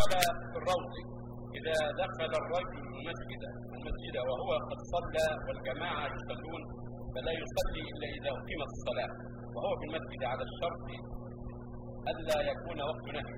قال في الروض: إذا دخل الرجل المسجد وهو قد صلى والجماعة يصلون فلا يصلي إلا إذا أقيمت الصلاة وهو في المسجد على الشرط ألا يكون وقت نهي.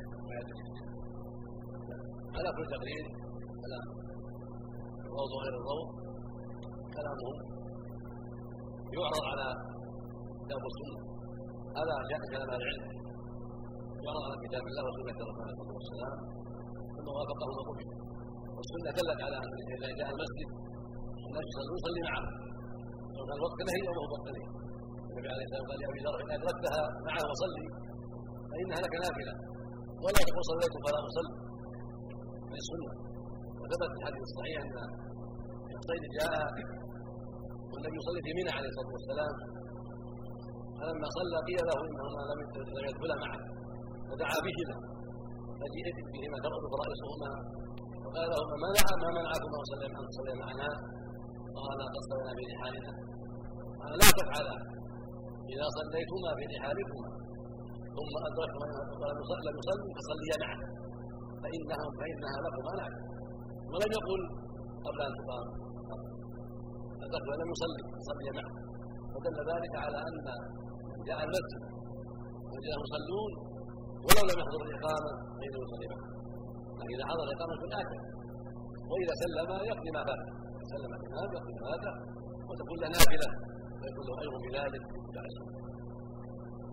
على كل تقرير كلام الروض وغير الروض كلامهم يعرض على كتاب السنة. هذا جاء كلام العلم يعرض على كتاب الله وسنة رسوله عليه الصلاة والسلام ثم وافقه وقبل. والسنة دلت على أن إذا جاء المسجد الناس يصلي معه لو كان وقت نهي أو وقت نهي. النبي عليه الصلاة والسلام قال لأبي ذر: إن أدركتها معه وصلي فإنها لك نافلة ولا تقول صليت فلا أصلي. من السنة. وثبت في الحديث الصحيح أن الصيد جاء والنبي يصلي في منى عليه الصلاة والسلام، فلما صلى قيل له إنهما لم يدخلا معه فدعا بهما فجئت بهما ترأس رأسهما وقال لهما: ما منعكما أن تصليا معنا؟ قال: قد صلينا في رحالنا. قال: لا تفعلا، إذا صليتما في رحالكما ثم أدركتما لم يصلوا فصليا معه فإنها لكما نافلة. ولم يقل قبل أن تقام أدرك ولم يصلي صلي معه. فدل ذلك على أن جاء المسجد وجاء يصلون ولو لم يحضر الإقامة فإنه يصلي معه. لكن إذا حضر الإقامة يكون آكل، وإذا سلم يقضي ما فات، سلم الإمام يقضي ما فات وتكون له نافلة ويكون له أجر بذلك.